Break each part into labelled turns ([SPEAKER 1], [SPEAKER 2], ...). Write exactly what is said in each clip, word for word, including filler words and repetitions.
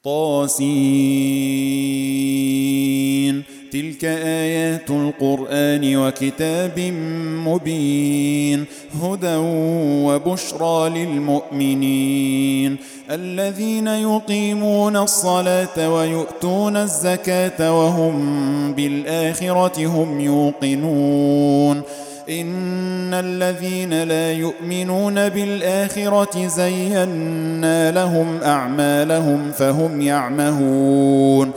[SPEAKER 1] طاسين. تلك آيات القرآن وكتاب مبين، هدى وبشرى للمؤمنين الذين يقيمون الصلاة ويؤتون الزكاة وهم بالآخرة هم يوقنون. إن الذين لا يؤمنون بالآخرة زينا لهم أعمالهم فهم يعمهون.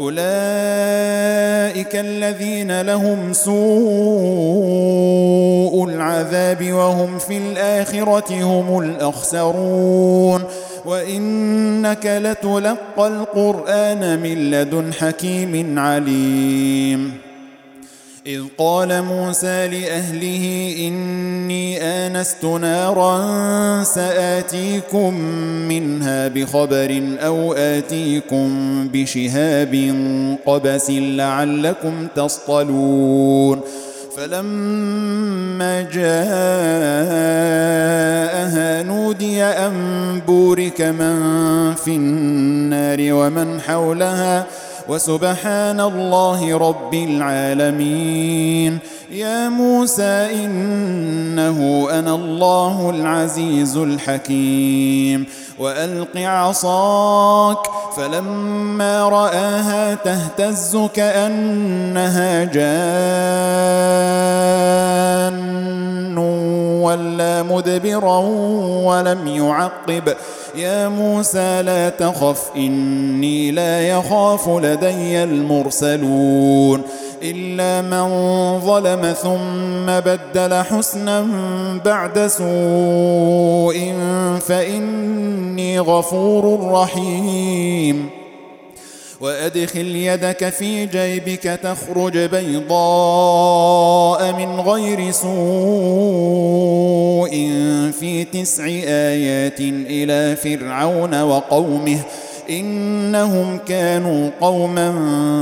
[SPEAKER 1] أولئك الذين لهم سوء العذاب وهم في الآخرة هم الأخسرون. وإنك لتلقى القرآن من لدن حكيم عليم. إذ قال موسى لأهله إني آنست نارا سآتيكم منها بخبر أو آتيكم بشهاب قبس لعلكم تصطلون. فلما جاءها نودي أن بورك من في النار ومن حولها وسبحان الله رب العالمين. يا موسى إنه أنا الله العزيز الحكيم. وألق عصاك، فلما رآها تهتز كأنها جان ولا مدبرا ولم يعقب. يا موسى لا تخف إني لا يخاف لدي المرسلون. إلا من ظلم ثم بدل حسنا بعد سوء فإني غفور رحيم. وأدخل يدك في جيبك تخرج بيضاء من غير سوء في تسع آيات إلى فرعون وقومه إنهم كانوا قوما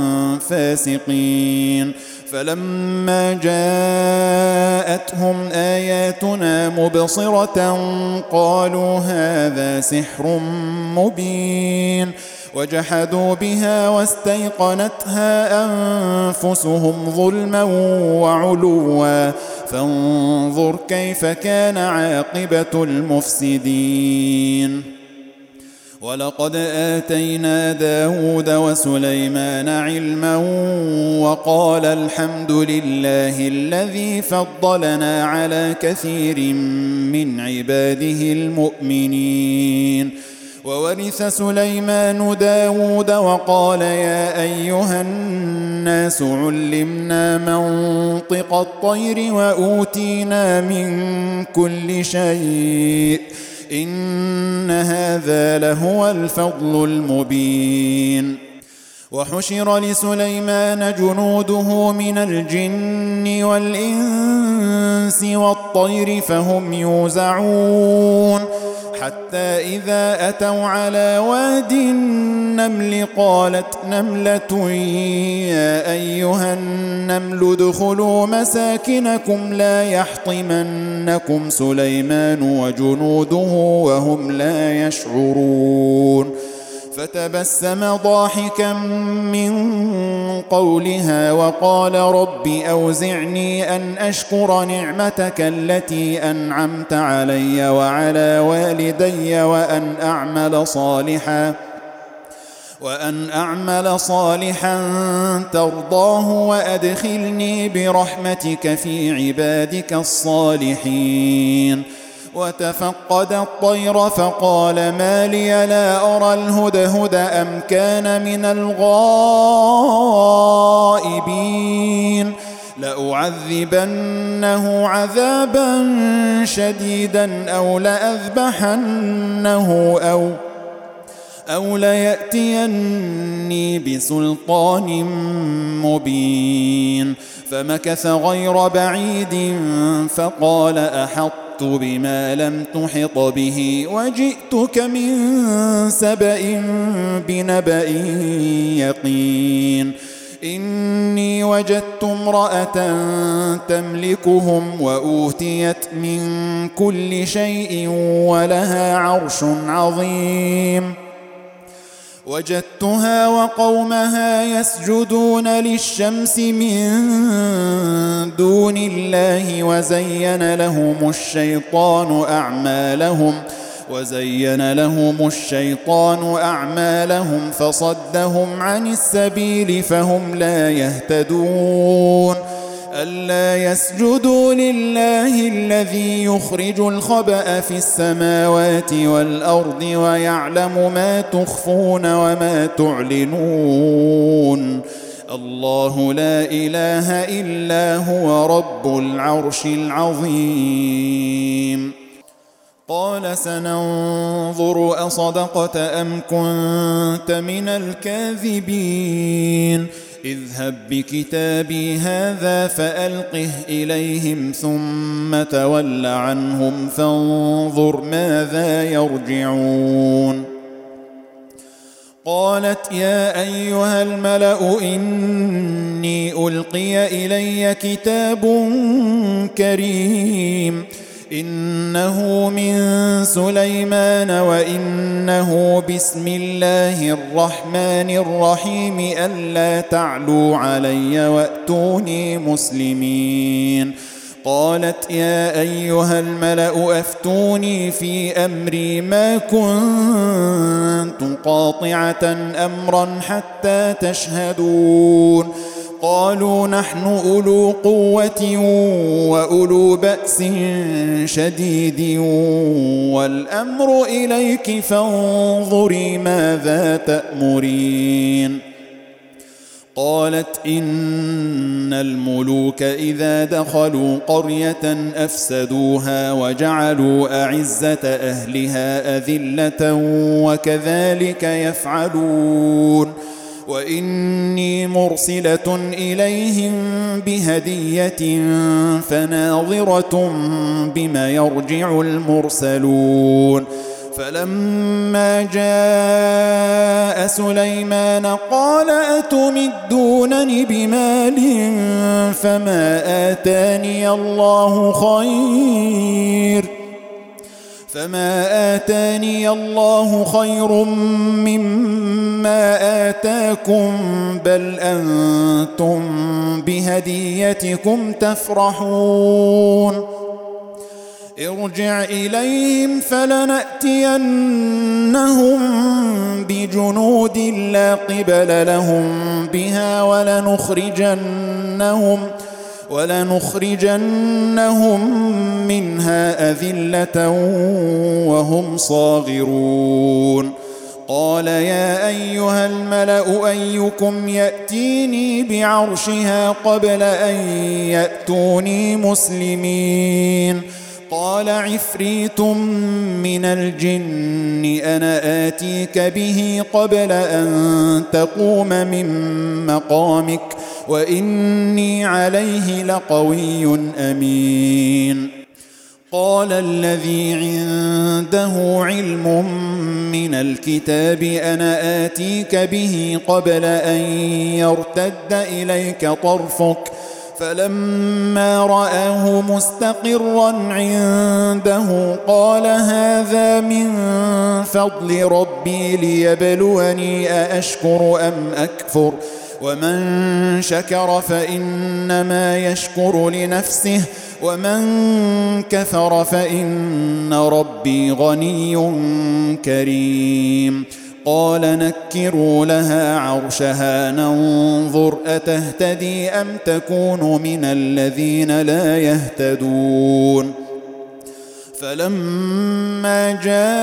[SPEAKER 1] فاسقين. فلما جاءتهم آياتنا مبصرة قالوا هذا سحر مبين. وجحدوا بها واستيقنتها أنفسهم ظلما وعلوا فانظر كيف كان عاقبة المفسدين. ولقد آتينا داود وسليمان علما وقال الحمد لله الذي فضلنا على كثير من عباده المؤمنين. وورث سليمان داود وقال يا أيها الناس علمنا منطق الطير وأوتينا من كل شيء إن هذا لهو الفضل المبين. وحشر لسليمان جنوده من الجن والإنس والطير فهم يوزعون حتى إذا أتوا على واد النمل قالت نملة يا أيها النمل ادخلوا مساكنكم لا يحطمنكم سليمان وجنوده وهم لا يشعرون. فتبسم ضاحكا من قولها وقال رب أوزعني أن أشكر نعمتك التي أنعمت علي وعلى والدي وأن أعمل صالحا وأن أعمل صالحا ترضاه وأدخلني برحمتك في عبادك الصالحين. وتفقد الطير فقال ما لي لا أرى الهدهد أم كان من الغائبين لأعذبنه عذابا شديدا أو لأذبحنه أو أو ليأتيني بسلطان مبين. فمكث غير بعيد فقال أحط بما لم تحط به وجئتك من سبأ بنبأ يقين. إني وجدت امرأة تملكهم وأوتيت من كل شيء ولها عرش عظيم. وجدتها وقومها يسجدون للشمس من دون الله وزين لهم الشيطان أعمالهم وزين لهم الشيطان أعمالهم فصدهم عن السبيل فهم لا يهتدون ألا يسجدوا لله الذي يخرج الخبأ في السماوات والأرض ويعلم ما تخفون وما تعلنون الله لا إله إلا هو رب العرش العظيم قال سننظر أصدقت أم كنت من الكاذبين اذهب بكتابي هذا فألقه إليهم ثم تول عنهم فانظر ماذا يرجعون قالت يا أيها الملأ إني ألقي إلي كتاب كريم إنه من سليمان وإنه بسم الله الرحمن الرحيم ألا تعلوا علي وأتوني مسلمين قالت يا أيها الملأ أفتوني في أمري ما كنت قاطعة أمرا حتى تشهدون قالوا نحن أولو قوة وأولو بأس شديد والأمر إليك فانظري ماذا تأمرين قالت إن الملوك إذا دخلوا قرية أفسدوها وجعلوا أعزة أهلها أذلة وكذلك يفعلون وإني مرسلة إليهم بهدية فناظرة بما يرجع المرسلون فلما جاء سليمان قال أتمدونني بمال فما آتاني الله خير فما آتاني الله خير مما آتاكم بل أنتم بهديتكم تفرحون ارجع إليهم فلنأتينهم بجنود لا قبل لهم بها ولنخرجنهم ولنخرجنهم منها أذلة وهم صاغرون قال يا أيها الملأ أيكم يأتيني بعرشها قبل أن يأتوني مسلمين قال عفريت من الجن أنا آتيك به قبل أن تقوم من مقامك وإني عليه لقوي أمين قال الذي عنده علم من الكتاب أنا آتيك به قبل أن يرتد إليك طرفك فلما رآه مستقرا عنده قال هذا من فضل ربي ليبلوني أأشكر أم أكفر ومن شكر فإنما يشكر لنفسه ومن كفر فإن ربي غني كريم قال نكروا لها عرشها ننظر أتهتدي أم تكون من الذين لا يهتدون فلما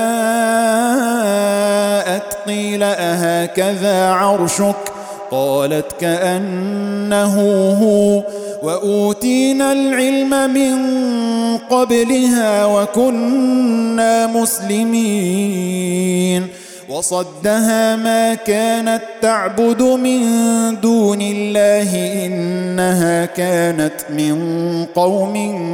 [SPEAKER 1] جاءت قيل أهكذا عرشك قالت كأنه هو وأوتينا العلم من قبلها وكنا مسلمين وصدها ما كانت تعبد من دون الله إنها كانت من قوم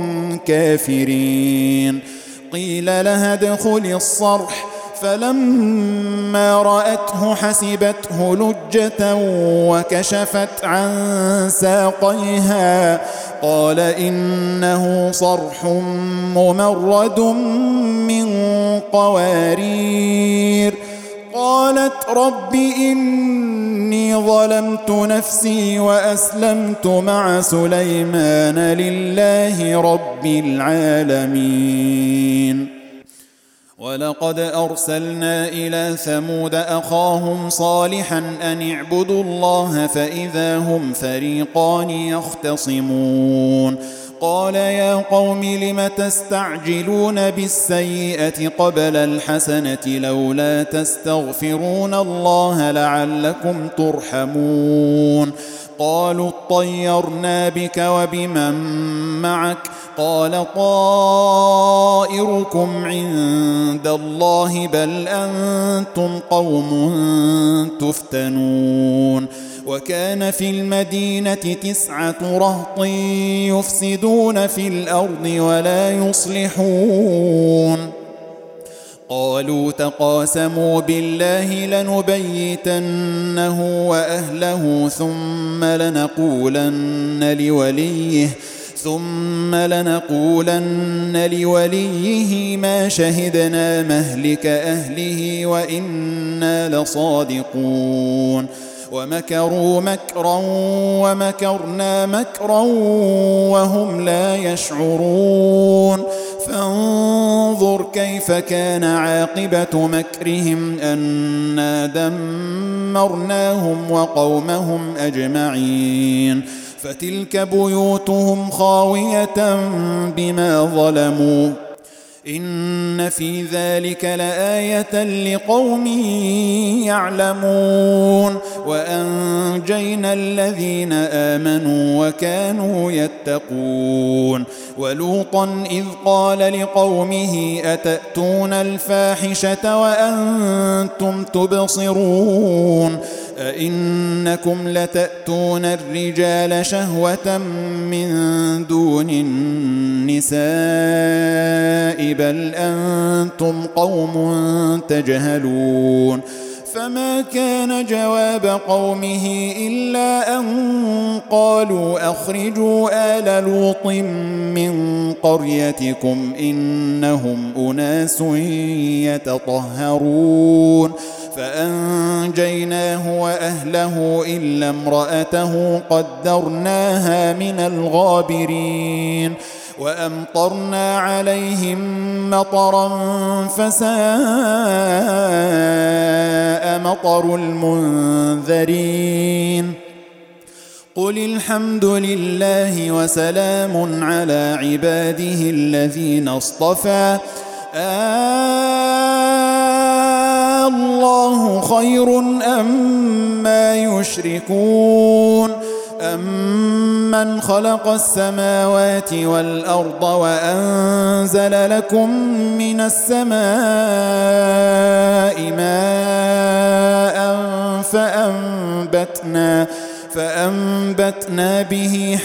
[SPEAKER 1] كافرين قيل لها ادخلي الصرح فلما رأته حسبته لجة وكشفت عن ساقيها قال إنه صرح ممرد من قوارير قالت رب إني ظلمت نفسي وأسلمت مع سليمان لله رب العالمين. ولقد أرسلنا إلى ثمود أخاهم صالحا أن اعبدوا الله فإذا هم فريقان يختصمون قال يا قوم لم تستعجلون بالسيئة قبل الحسنة لولا تستغفرون الله لعلكم ترحمون قالوا اطيرنا بك وبمن معك قال طائركم عند الله بل أنتم قوم تفتنون وكان في المدينة تسعة رهط يفسدون في الأرض ولا يصلحون قالوا تقاسموا بالله لنبيتنه وأهله ثم لنقولن لوليه ثم لنقولن لوليه ما شهدنا مهلك أهله وإنا لصادقون ومكروا مكرا ومكرنا مكرا وهم لا يشعرون فانظر كيف كان عاقبة مكرهم أنا دمرناهم وقومهم أجمعين فتلك بيوتهم خاوية بما ظلموا إن في ذلك لآية لقوم يعلمون وأنجينا الذين آمنوا وكانوا يتقون ولوطا إذ قال لقومه أتأتون الفاحشة وأنتم تبصرون أئنكم لتأتون الرجال شهوة من دون النساء بل أنتم قوم تجهلون فما كان جواب قومه إلا أن قالوا أخرجوا آل لوط من قريتكم إنهم أناس يتطهرون فأنجيناه وأهله إلا امرأته قدرناها من الغابرين وأمطرنا عليهم مطرا فساء مطر المنذرين قل الحمد لله وسلام على عباده الذين اصطفى آه الله خير أما يشركون أمن خلق السماوات والأرض وأنزل لكم من السماء ماء فأنبتنا فأنبتنا به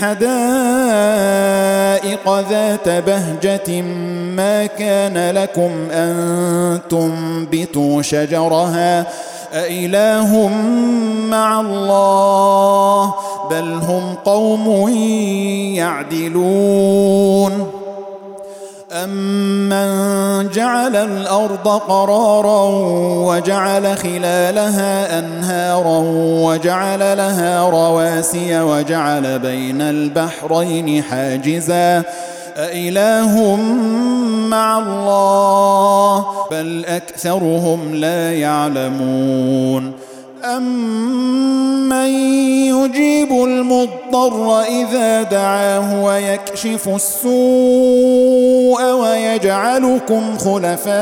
[SPEAKER 1] حدائق ذات بهجة ما كان لكم أن تنبتوا شجرها أإله مع الله بل هم قوم يعدلون أمن جعل الأرض قرارا وجعل خلالها أنهارا وجعل لها رواسي وجعل بين البحرين حاجزا أإله مع الله بل أكثرهم لا يعلمون أمن يجيب المضطر إذا دعاه ويكشف السوء ويجعلكم خلفاء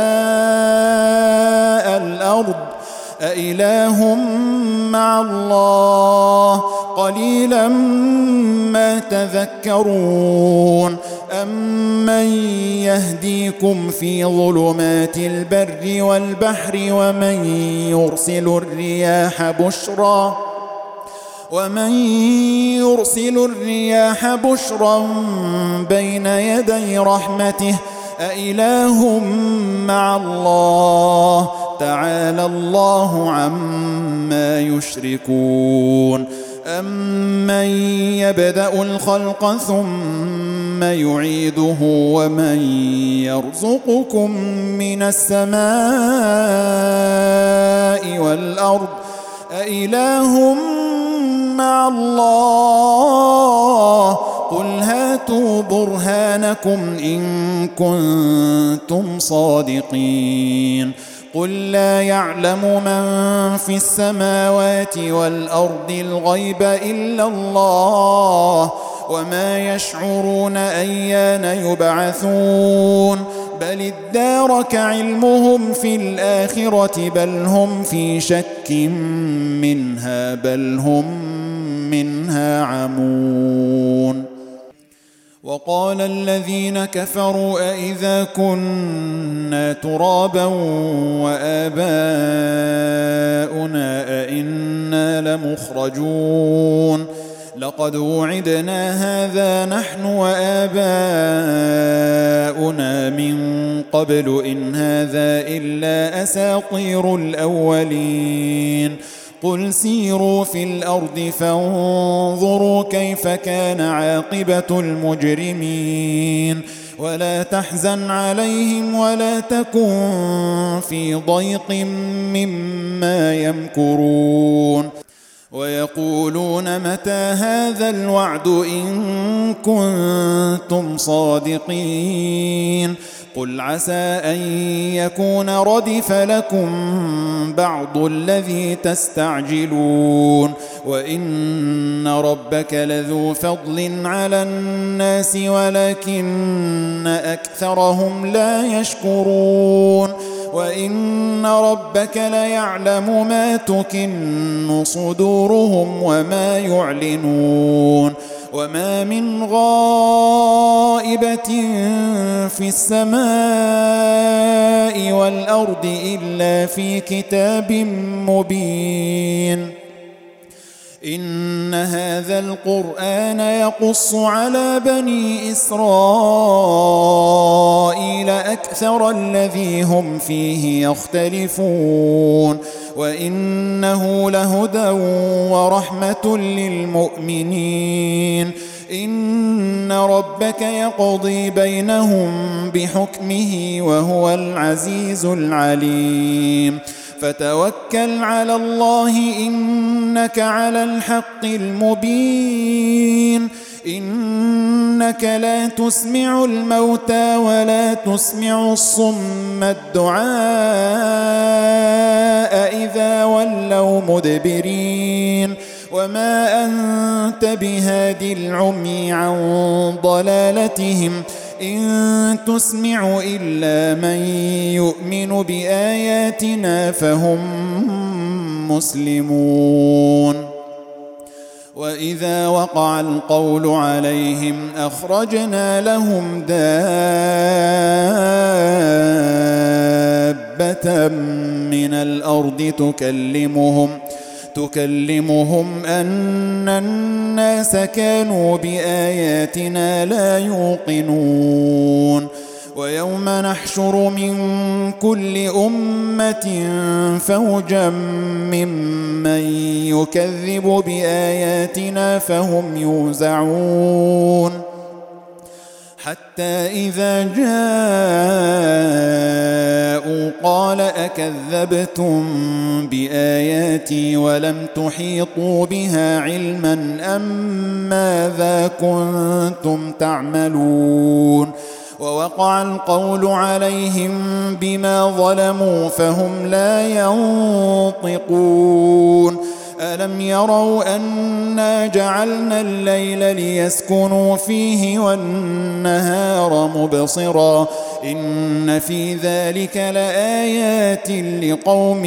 [SPEAKER 1] الأرض أإله مع الله قليلا ما تذكرون أمن يهديكم في ظلمات البر والبحر ومن يرسل الرياح بشرا ومن يرسل الرياح بشرا بين يدي رحمته أإله مع الله تعالى الله عما يشركون أمن يبدأ الخلق ثم يعيده ومن يرزقكم من السماء إله مع الله قل هاتوا برهانكم إن كنتم صادقين قل لا يعلم من في السماوات والأرض الغيب إلا الله وما يشعرون أيان يبعثون بل ادارك علمهم في الآخرة بل هم في شك منها بل هم منها عمون. وقال الذين كفروا أئذا كنا ترابا وآباؤنا أئنا لمخرجون لقد وعدنا هذا نحن وآباؤنا من قبل إن هذا إلا أساطير الأولين قل سيروا في الأرض فانظروا كيف كان عاقبة المجرمين ولا تحزن عليهم ولا تكن في ضيق مما يمكرون ويقولون متى هذا الوعد إن كنتم صادقين قل عسى أن يكون ردف لكم بعض الذي تستعجلون وإن ربك لذو فضل على الناس ولكن أكثرهم لا يشكرون وإن ربك ليعلم ما تكن صدورهم وما يعلنون وما من غائبة في السماء والأرض إلا في كتاب مبين إن هذا القرآن يقص على بني إسرائيل أكثر الذي هم فيه يختلفون وإنه لهدى ورحمة للمؤمنين إن ربك يقضي بينهم بحكمه وهو العزيز العليم فتوكل على الله إنك على الحق المبين إنك لا تسمع الموتى ولا تسمع الصم الدعاء إذا ولوا مدبرين وما أنت بهاد العمي عن ضلالتهم إن تسمع إلا من يؤمن بآياتنا فهم مسلمون وإذا وقع القول عليهم أخرجنا لهم دابة من الأرض تكلمهم تكلمهم أن الناس كانوا بآياتنا لا يوقنون ويوم نحشر من كل أمة فوجا ممن يكذب بآياتنا فهم يوزعون حتى إذا جاءوا قال أكذبتم بآياتي ولم تحيطوا بها علما أم ماذا كنتم تعملون ووقع القول عليهم بما ظلموا فهم لا ينطقون ألم يروا أنا جعلنا الليل ليسكنوا فيه والنهار مبصرا إن في ذلك لآيات لقوم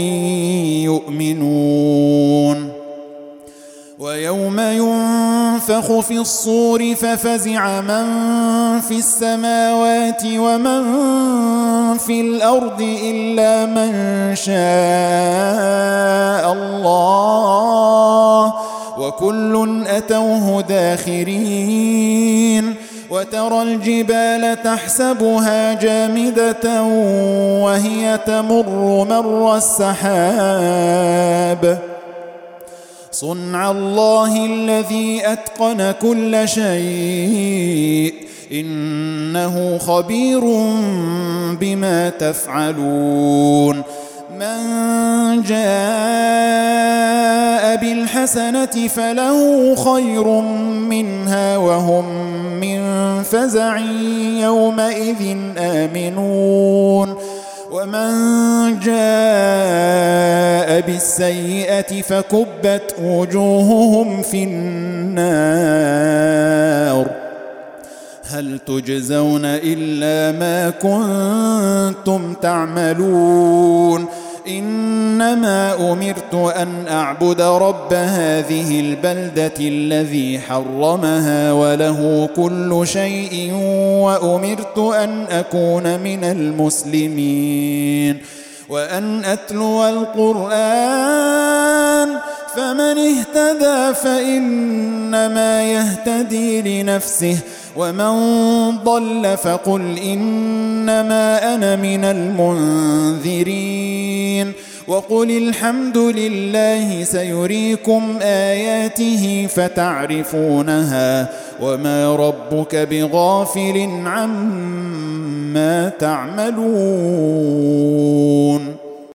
[SPEAKER 1] يؤمنون ويوم ينفخ في الصور ففزع من في السماوات ومن في الأرض إلا من شاء الله وكل أتوه داخرين وترى الجبال تحسبها جامدة وهي تمر مر السحاب صنع الله الذي أتقن كل شيء إنه خبير بما تفعلون من جاء الحسنة فله خير منها وهم من فزع يومئذ آمنون ومن جاء بالسيئة فكبت وجوههم في النار هل تجزون إلا ما كنتم تعملون إنما أمرت أن أعبد رب هذه البلدة الذي حرمها وله كل شيء وأمرت أن أكون من المسلمين وأن أتلو القرآن فمن اهتدى فإنما يهتدي لنفسه ومن ضل فقل إنما أنا من المنذرين وقل الحمد لله سيريكم آياته فتعرفونها وما ربك بغافل عما تعملون.